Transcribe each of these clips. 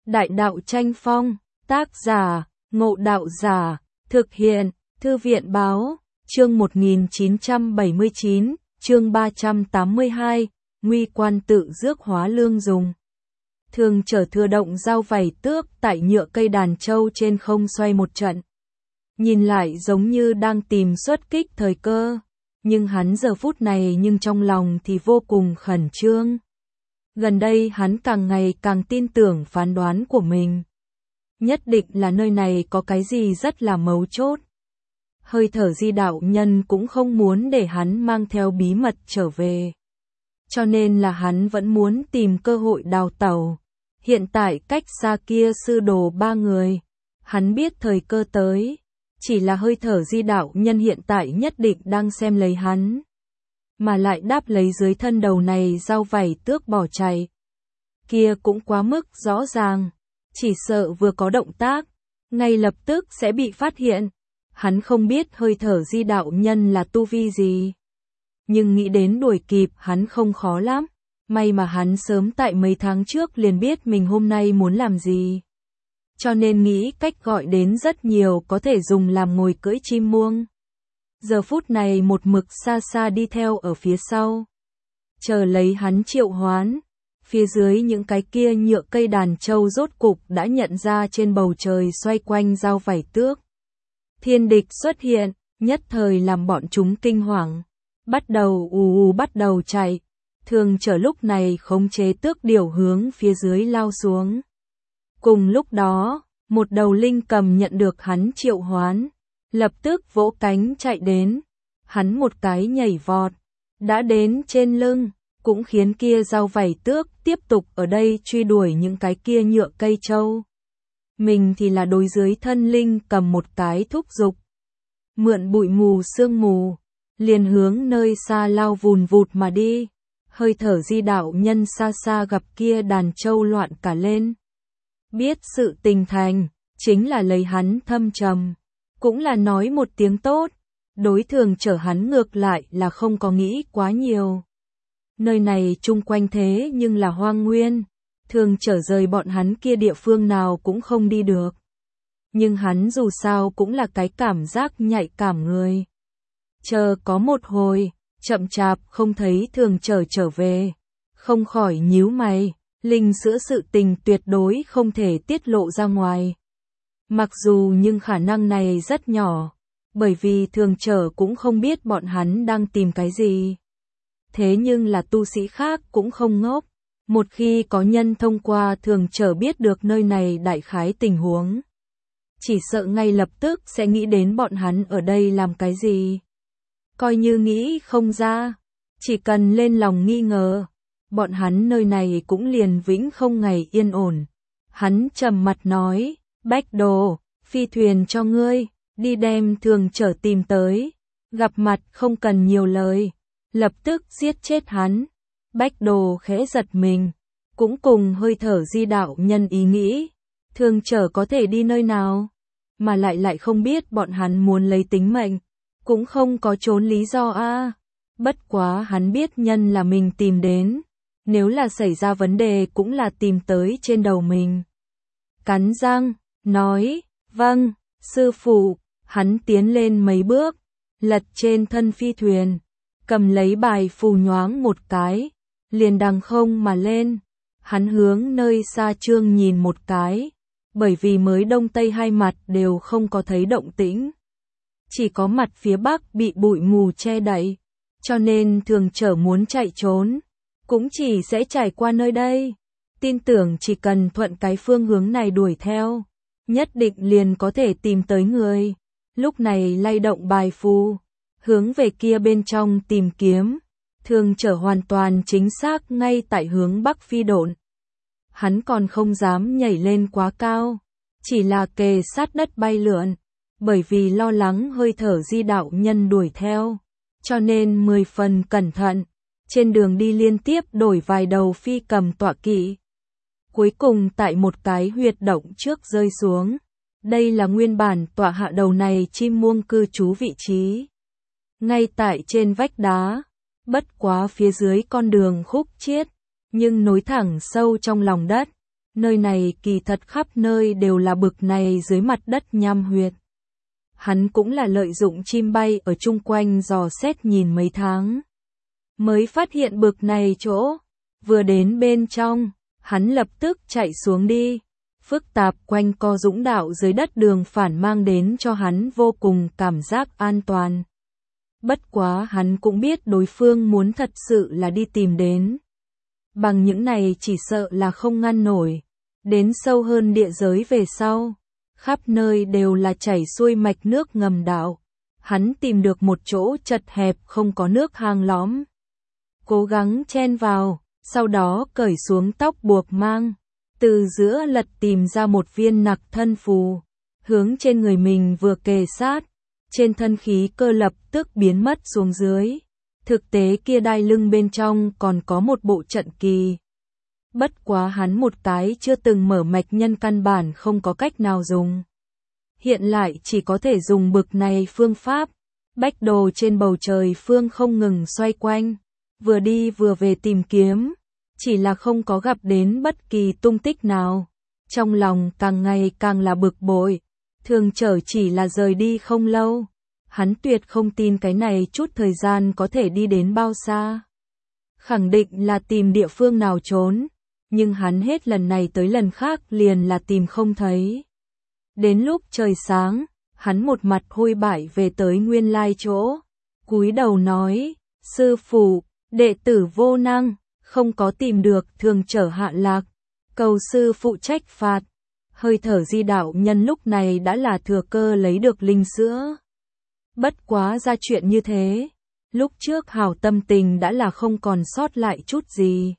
Đại đạo tranh phong, tác giả, Ngộ Đạo Giả, thực hiện, Thư viện báo, chương 1979, chương 382, nguy quan tự rước hóa lương dùng. Thường chở thừa động dao vảy tước tại nhựa cây đàn châu trên không xoay một trận. Nhìn lại giống như đang tìm xuất kích thời cơ, nhưng hắn giờ phút này nhưng trong lòng thì vô cùng khẩn trương. Gần đây hắn càng ngày càng tin tưởng phán đoán của mình. Nhất định là nơi này có cái gì rất là mấu chốt. Hơi thở Di đạo nhân cũng không muốn để hắn mang theo bí mật trở về. Cho nên là hắn vẫn muốn tìm cơ hội đào tẩu. Hiện tại cách xa kia sư đồ 3 người. Hắn biết thời cơ tới. Chỉ là hơi thở Di đạo nhân hiện tại nhất định đang xem lấy hắn. Mà lại đáp lấy dưới thân đầu này dao vảy tước bỏ chạy. Kia cũng quá mức rõ ràng. Chỉ sợ vừa có động tác, ngay lập tức sẽ bị phát hiện. Hắn không biết hơi thở Di đạo nhân là tu vi gì. Nhưng nghĩ đến đuổi kịp hắn không khó lắm. May mà hắn sớm tại mấy tháng trước liền biết mình hôm nay muốn làm gì. Cho nên nghĩ cách gọi đến rất nhiều có thể dùng làm ngồi cưỡi chim muông. Giờ phút này một mực xa xa đi theo ở phía sau. Chờ lấy hắn triệu hoán. Phía dưới những cái kia nhựa cây đàn châu rốt cục đã nhận ra trên bầu trời xoay quanh dao vảy tước. Thiên địch xuất hiện, nhất thời làm bọn chúng kinh hoàng. Bắt đầu bắt đầu chạy. Thường chở lúc này khống chế tước điểu hướng phía dưới lao xuống. Cùng lúc đó, một đầu linh cầm nhận được hắn triệu hoán. Lập tức vỗ cánh chạy đến. Hắn một cái nhảy vọt. Đã đến trên lưng. Cũng khiến kia dao vảy tước tiếp tục ở đây truy đuổi những cái kia nhựa cây châu. Mình thì là đối dưới thân linh cầm một cái thúc giục. Mượn bụi mù sương mù. Liền hướng nơi xa lao vùn vụt mà đi. Hơi thở Di đạo nhân xa xa gặp kia đàn châu loạn cả lên. Biết sự tình thành, chính là lấy hắn thâm trầm. Cũng là nói một tiếng tốt. Đối thường chở hắn ngược lại là không có nghĩ quá nhiều. Nơi này chung quanh thế nhưng là hoang nguyên. Thường trở rời bọn hắn kia địa phương nào cũng không đi được. Nhưng hắn dù sao cũng là cái cảm giác nhạy cảm người. Chờ có một hồi, chậm chạp không thấy thường trở về. Không khỏi nhíu mày, linh sữa sự tình tuyệt đối không thể tiết lộ ra ngoài. Mặc dù nhưng khả năng này rất nhỏ. Bởi vì thường trở cũng không biết bọn hắn đang tìm cái gì. Thế nhưng là tu sĩ khác cũng không ngốc. Một khi có nhân thông qua thường trở biết được nơi này đại khái tình huống. Chỉ sợ ngay lập tức sẽ nghĩ đến bọn hắn ở đây làm cái gì. Coi như nghĩ không ra. Chỉ cần lên lòng nghi ngờ. Bọn hắn nơi này cũng liền vĩnh không ngày yên ổn. Hắn trầm mặt nói. Bách Đồ, phi thuyền cho ngươi. Đi đem thường trở tìm tới. Gặp mặt không cần nhiều lời. Lập tức giết chết hắn. Bách Đồ khẽ giật mình. Cũng cùng hơi thở Di đạo nhân ý nghĩ. Thường trở có thể đi nơi nào. Mà lại không biết bọn hắn muốn lấy tính mệnh. Cũng không có trốn lý do a. Bất quá hắn biết nhân là mình tìm đến. Nếu là xảy ra vấn đề cũng là tìm tới trên đầu mình. Cắn răng, nói, vâng, sư phụ. Hắn tiến lên mấy bước. Lật trên thân phi thuyền. Cầm lấy bài phù nhoáng một cái, liền đằng không mà lên. Hắn hướng nơi xa trương nhìn một cái, bởi vì mới đông tây hai mặt đều không có thấy động tĩnh. Chỉ có mặt phía bắc bị bụi mù che đậy, cho nên thường trở muốn chạy trốn, cũng chỉ sẽ trải qua nơi đây. Tin tưởng chỉ cần thuận cái phương hướng này đuổi theo, nhất định liền có thể tìm tới người. Lúc này lay động bài phù. Hướng về kia bên trong tìm kiếm, thường trở hoàn toàn chính xác ngay tại hướng bắc phi độn. Hắn còn không dám nhảy lên quá cao, chỉ là kề sát đất bay lượn, bởi vì lo lắng hơi thở Di đạo nhân đuổi theo, cho nên 10 phần cẩn thận, trên đường đi liên tiếp đổi vài đầu phi cầm tọa kỵ. Cuối cùng tại một cái huyệt động trước rơi xuống, đây là nguyên bản tọa hạ đầu này chim muông cư trú vị trí. Ngay tại trên vách đá, bất quá phía dưới con đường khúc chiết, nhưng nối thẳng sâu trong lòng đất, Nơi này kỳ thật khắp nơi đều là bực này dưới mặt đất nham huyệt. Hắn cũng là lợi dụng chim bay ở chung quanh dò xét nhìn mấy tháng. Mới phát hiện bực này chỗ, vừa đến bên trong, hắn lập tức chạy xuống đi. Phức tạp quanh co dũng đạo dưới đất đường phản mang đến cho hắn vô cùng cảm giác an toàn. Bất quá hắn cũng biết đối phương muốn thật sự là đi tìm đến. Bằng những này chỉ sợ là không ngăn nổi. Đến sâu hơn địa giới về sau, khắp nơi đều là chảy xuôi mạch nước ngầm đạo. Hắn tìm được một chỗ chật hẹp không có nước hang lõm. Cố gắng chen vào, sau đó cởi xuống tóc buộc mang. Từ giữa lật tìm ra một viên nặc thân phù. Hướng trên người mình vừa kề sát. Trên thân khí cơ lập tức biến mất xuống dưới. Thực tế kia đai lưng bên trong còn có một bộ trận kỳ. Bất quá hắn một cái chưa từng mở mạch nhân căn bản không có cách nào dùng. Hiện lại chỉ có thể dùng bực này phương pháp. Bách đồ trên bầu trời phương không ngừng xoay quanh. Vừa đi vừa về tìm kiếm. Chỉ là không có gặp đến bất kỳ tung tích nào. Trong lòng càng ngày càng là bực bội. Thường Chở chỉ là rời đi không lâu. Hắn tuyệt không tin cái này chút thời gian có thể đi đến bao xa. Khẳng định là tìm địa phương nào trốn. Nhưng hắn hết lần này tới lần khác liền là tìm không thấy. Đến lúc trời sáng, hắn một mặt hôi bại về tới nguyên lai chỗ. Cúi đầu nói, sư phụ, đệ tử vô năng, không có tìm được Thường Chở hạ lạc. Cầu sư phụ trách phạt. Hơi thở Di đạo nhân lúc này đã là thừa cơ lấy được linh sữa. Bất quá ra chuyện như thế. Lúc trước hảo tâm tình đã là không còn sót lại chút gì.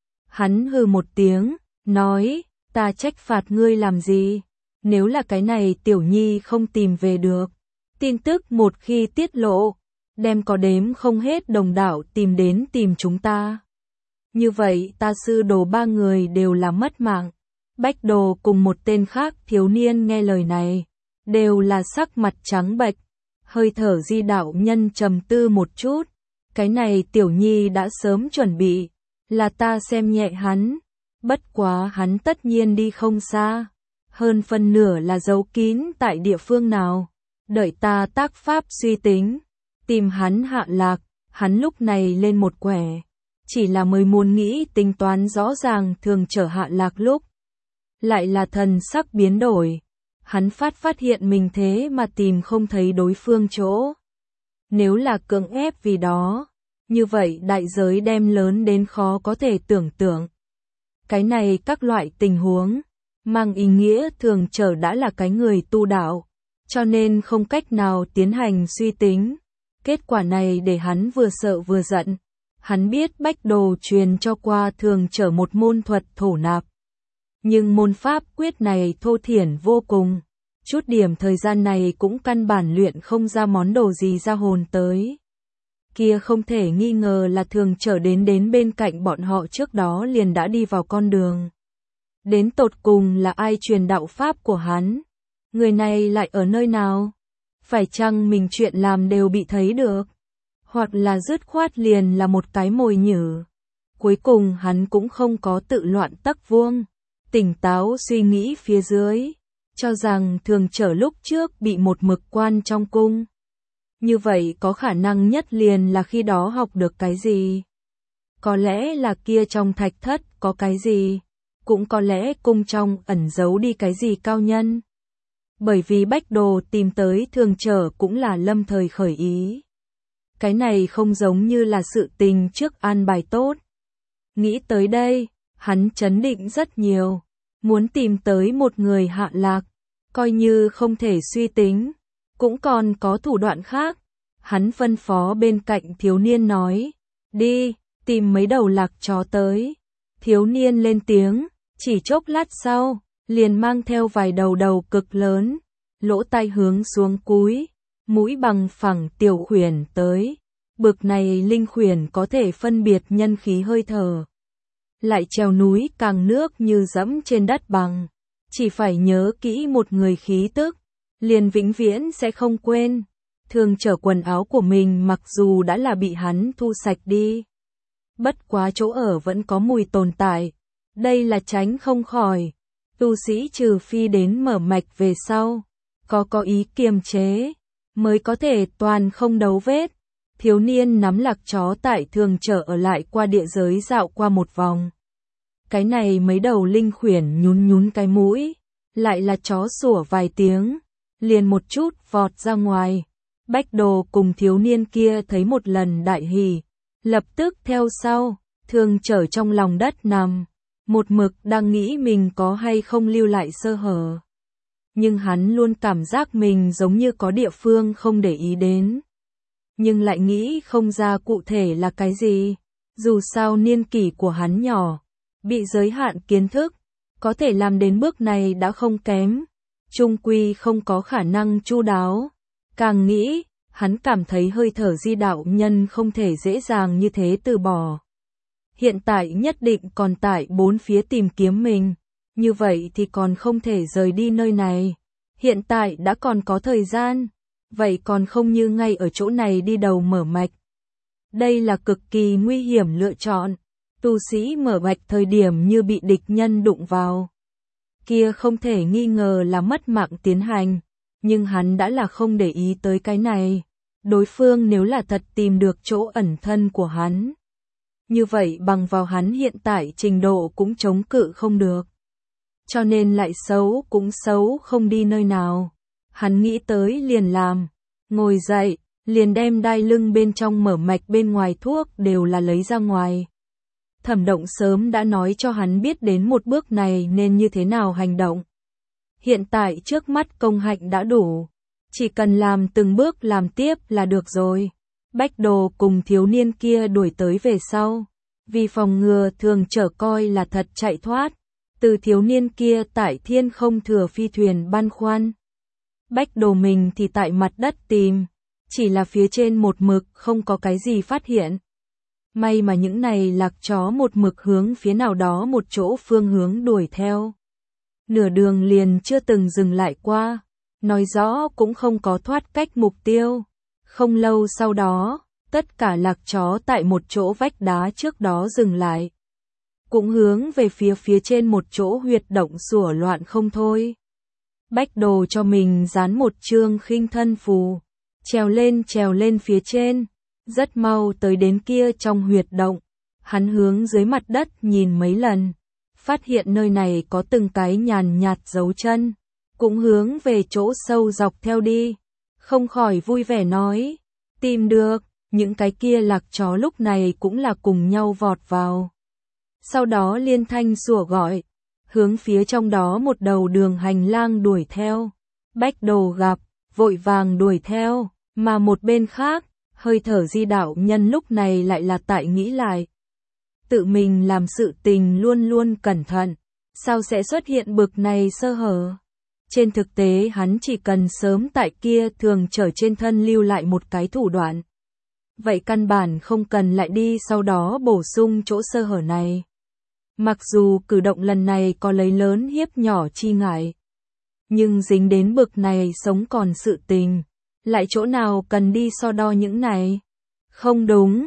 Hắn hừ một tiếng, nói, ta trách phạt ngươi làm gì? Nếu là cái này tiểu nhi không tìm về được. Tin tức một khi tiết lộ, đem có đếm không hết đồng đạo tìm đến tìm chúng ta. Như vậy ta sư đồ ba người đều là mất mạng. Bách đồ cùng một tên khác thiếu niên nghe lời này, đều là sắc mặt trắng bệch. Hơi thở Di đạo nhân trầm tư một chút. Cái này tiểu nhi đã sớm chuẩn bị. Là ta xem nhẹ hắn. Bất quá hắn tất nhiên đi không xa. Hơn phân nửa là giấu kín tại địa phương nào. Đợi ta tác pháp suy tính. Tìm hắn hạ lạc. Hắn lúc này lên một quẻ. Chỉ là mới muốn nghĩ tính toán rõ ràng Thường Chở hạ lạc lúc. Lại là thần sắc biến đổi. Hắn phát hiện mình thế mà tìm không thấy đối phương chỗ. Nếu là cưỡng ép vì đó, như vậy đại giới đem lớn đến khó có thể tưởng tượng. Cái này các loại tình huống, mang ý nghĩa Thường Chở đã là cái người tu đạo, cho nên không cách nào tiến hành suy tính. Kết quả này để hắn vừa sợ vừa giận. Hắn biết Bách đồ truyền cho qua Thường Chở một môn thuật thổ nạp. Nhưng môn pháp quyết này thô thiển vô cùng. Chút điểm thời gian này cũng căn bản luyện không ra món đồ gì ra hồn tới. Kia không thể nghi ngờ là Thường Chở đến bên cạnh bọn họ trước đó liền đã đi vào con đường. Đến tột cùng là ai truyền đạo pháp của hắn? Người này lại ở nơi nào? Phải chăng mình chuyện làm đều bị thấy được? Hoặc là dứt khoát liền là một cái mồi nhử? Cuối cùng hắn cũng không có tự loạn tắc vuông. Tỉnh táo suy nghĩ phía dưới. Cho rằng Thường Chở lúc trước bị một mực quan trong cung. Như vậy có khả năng nhất liền là khi đó học được cái gì. Có lẽ là kia trong thạch thất có cái gì. Cũng có lẽ cung trong ẩn giấu đi cái gì cao nhân. Bởi vì Bách đồ tìm tới Thường Chở cũng là lâm thời khởi ý. Cái này không giống như là sự tình trước an bài tốt. Nghĩ tới đây, hắn chấn định rất nhiều. Muốn tìm tới một người hạ lạc, coi như không thể suy tính, cũng còn có thủ đoạn khác. Hắn phân phó bên cạnh thiếu niên nói, đi, tìm mấy đầu lạc chó tới. Thiếu niên lên tiếng, chỉ chốc lát sau, liền mang theo vài đầu cực lớn, lỗ tai hướng xuống cúi, mũi bằng phẳng tiểu khuyển tới. Bực này linh khuyển có thể phân biệt nhân khí hơi thở. Lại trèo núi càng nước như dẫm trên đất bằng. Chỉ phải nhớ kỹ một người khí tức, liền vĩnh viễn sẽ không quên. Thường Chở quần áo của mình mặc dù đã là bị hắn thu sạch đi. Bất quá chỗ ở vẫn có mùi tồn tại. Đây là tránh không khỏi. Tu sĩ trừ phi đến mở mạch về sau, có ý kiềm chế, mới có thể toàn không dấu vết. Thiếu niên nắm lạc chó tại thường trở ở lại qua địa giới dạo qua một vòng. Cái này mấy đầu linh khuyển nhún nhún cái mũi, lại là chó sủa vài tiếng, liền một chút vọt ra ngoài. Bách Đồ cùng thiếu niên kia thấy một lần đại hỉ, lập tức theo sau, thường trở trong lòng đất nằm, một mực đang nghĩ mình có hay không lưu lại sơ hở. Nhưng hắn luôn cảm giác mình giống như có địa phương không để ý đến. Nhưng lại nghĩ không ra cụ thể là cái gì. Dù sao niên kỷ của hắn nhỏ, bị giới hạn kiến thức, có thể làm đến bước này đã không kém. Chung quy không có khả năng chu đáo. Càng nghĩ, hắn cảm thấy hơi thở di đạo nhân không thể dễ dàng như thế từ bỏ. Hiện tại nhất định còn tại bốn phía tìm kiếm mình. Như vậy thì còn không thể rời đi nơi này. Hiện tại đã còn có thời gian. Vậy còn không như ngay ở chỗ này đi đầu mở mạch. Đây là cực kỳ nguy hiểm lựa chọn. Tu sĩ mở mạch thời điểm như bị địch nhân đụng vào. Kia không thể nghi ngờ là mất mạng tiến hành. Nhưng hắn đã là không để ý tới cái này. Đối phương nếu là thật tìm được chỗ ẩn thân của hắn. Như vậy bằng vào hắn hiện tại trình độ cũng chống cự không được. Cho nên lại xấu cũng xấu không đi nơi nào. Hắn nghĩ tới liền làm. Ngồi dậy, liền đem đai lưng bên trong mở mạch bên ngoài thuốc đều là lấy ra ngoài. Thẩm Động sớm đã nói cho hắn biết đến một bước này nên như thế nào hành động. Hiện tại trước mắt công hạnh đã đủ. Chỉ cần làm từng bước làm tiếp là được rồi. Bách Đồ cùng thiếu niên kia đuổi tới về sau. Vì phòng ngừa thường trở coi là thật chạy thoát. Từ thiếu niên kia tại thiên không thừa phi thuyền băn khoăn. Bách Đồ mình thì tại mặt đất tìm. Chỉ là phía trên một mực không có cái gì phát hiện. May mà những này lạc chó một mực hướng phía nào đó một chỗ phương hướng đuổi theo. Nửa đường liền chưa từng dừng lại qua. Nói rõ cũng không có thoát cách mục tiêu. Không lâu sau đó, tất cả lạc chó tại một chỗ vách đá trước đó dừng lại. Cũng hướng về phía trên một chỗ huyệt động sủa loạn không thôi. Bách Đồ cho mình dán một chương khinh thân phù. Trèo lên phía trên. Rất mau tới đến kia trong huyệt động. Hắn hướng dưới mặt đất nhìn mấy lần. Phát hiện nơi này có từng cái nhàn nhạt dấu chân. Cũng hướng về chỗ sâu dọc theo đi. Không khỏi vui vẻ nói. Tìm được, những cái kia lạc chó lúc này cũng là cùng nhau vọt vào. Sau đó liên thanh sủa gọi. Hướng phía trong đó một đầu đường hành lang đuổi theo. Bách Đồ gặp, vội vàng đuổi theo. Mà một bên khác, hơi thở di đạo nhân lúc này lại là tại nghĩ lại. Tự mình làm sự tình luôn luôn cẩn thận. Sao sẽ xuất hiện bực này sơ hở? Trên thực tế hắn chỉ cần sớm tại kia thường trở trên thân lưu lại một cái thủ đoạn. Vậy căn bản không cần lại đi sau đó bổ sung chỗ sơ hở này. Mặc dù cử động lần này có lấy lớn hiếp nhỏ chi ngại. Nhưng dính đến bực này sống còn sự tình. Lại chỗ nào cần đi so đo những này? Không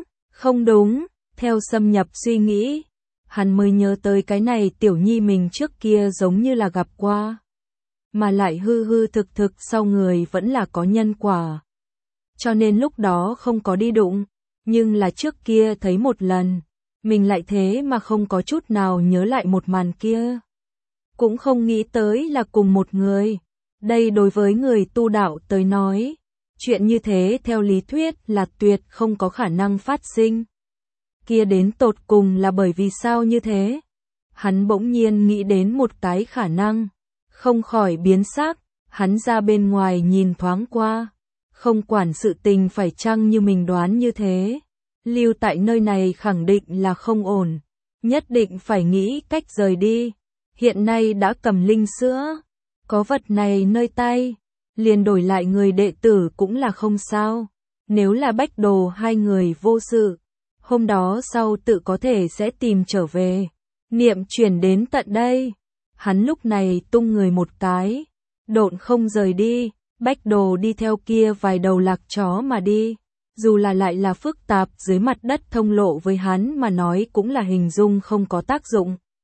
đúng, theo xâm nhập suy nghĩ. Hắn mới nhớ tới cái này tiểu nhi mình trước kia giống như là gặp qua. Mà lại hư thực sau người vẫn là có nhân quả. Cho nên lúc đó không có đi đụng. Nhưng là trước kia thấy một lần. Mình lại thế mà không có chút nào nhớ lại một màn kia. Cũng không nghĩ tới là cùng một người. Đây đối với người tu đạo tới nói. Chuyện như thế theo lý thuyết là tuyệt không có khả năng phát sinh. Kia đến tột cùng là bởi vì sao như thế? Hắn bỗng nhiên nghĩ đến một cái khả năng. Không khỏi biến sắc, hắn ra bên ngoài nhìn thoáng qua. Không quản sự tình phải chăng như mình đoán như thế. Lưu tại nơi này khẳng định là không ổn. Nhất định phải nghĩ cách rời đi. Hiện nay đã cầm linh sữa. Có vật này nơi tay. Liền đổi lại người đệ tử cũng là không sao. Nếu là Bách Đồ hai người vô sự. Hôm đó sau tự có thể sẽ tìm trở về. Niệm chuyển đến tận đây. Hắn lúc này tung người một cái. Độn không rời đi. Bách Đồ đi theo kia vài đầu lạc chó mà đi. Dù là lại là phức tạp dưới mặt đất thông lộ với hắn mà nói cũng là hình dung không có tác dụng.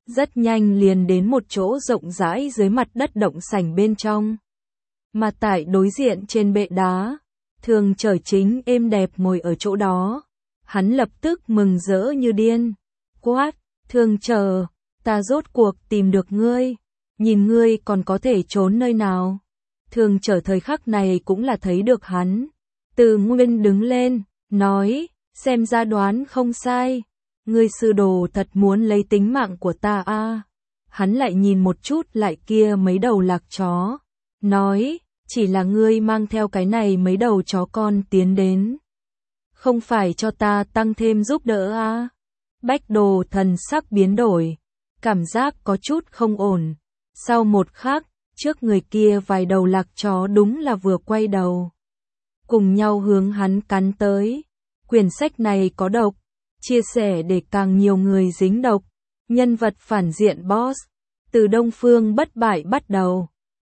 rất nhanh liền đến một chỗ rộng rãi dưới mặt đất động sảnh bên trong. Mà tại đối diện trên bệ đá, Thường Chở chính êm đẹp ngồi ở chỗ đó. Hắn lập tức mừng rỡ như điên. Quát, Thường Chở, ta rốt cuộc tìm được ngươi. Nhìn ngươi còn có thể trốn nơi nào. Thường Chở thời khắc này cũng là thấy được hắn. Từ Nguyên đứng lên, nói, xem ra đoán không sai. Ngươi sư đồ thật muốn lấy tính mạng của ta a. Hắn lại nhìn một chút lại kia mấy đầu lạc chó. Nói, chỉ là ngươi mang theo cái này mấy đầu chó con tiến đến. Không phải cho ta tăng thêm giúp đỡ a. Bách Đồ thần sắc biến đổi. Cảm giác có chút không ổn. Sau một khắc, trước người kia vài đầu lạc chó đúng là vừa quay đầu. Cùng nhau hướng hắn cắn tới. Quyển sách này có độc. Chia sẻ để càng nhiều người dính độc. Nhân vật phản diện boss. Từ Đông Phương Bất Bại bắt đầu.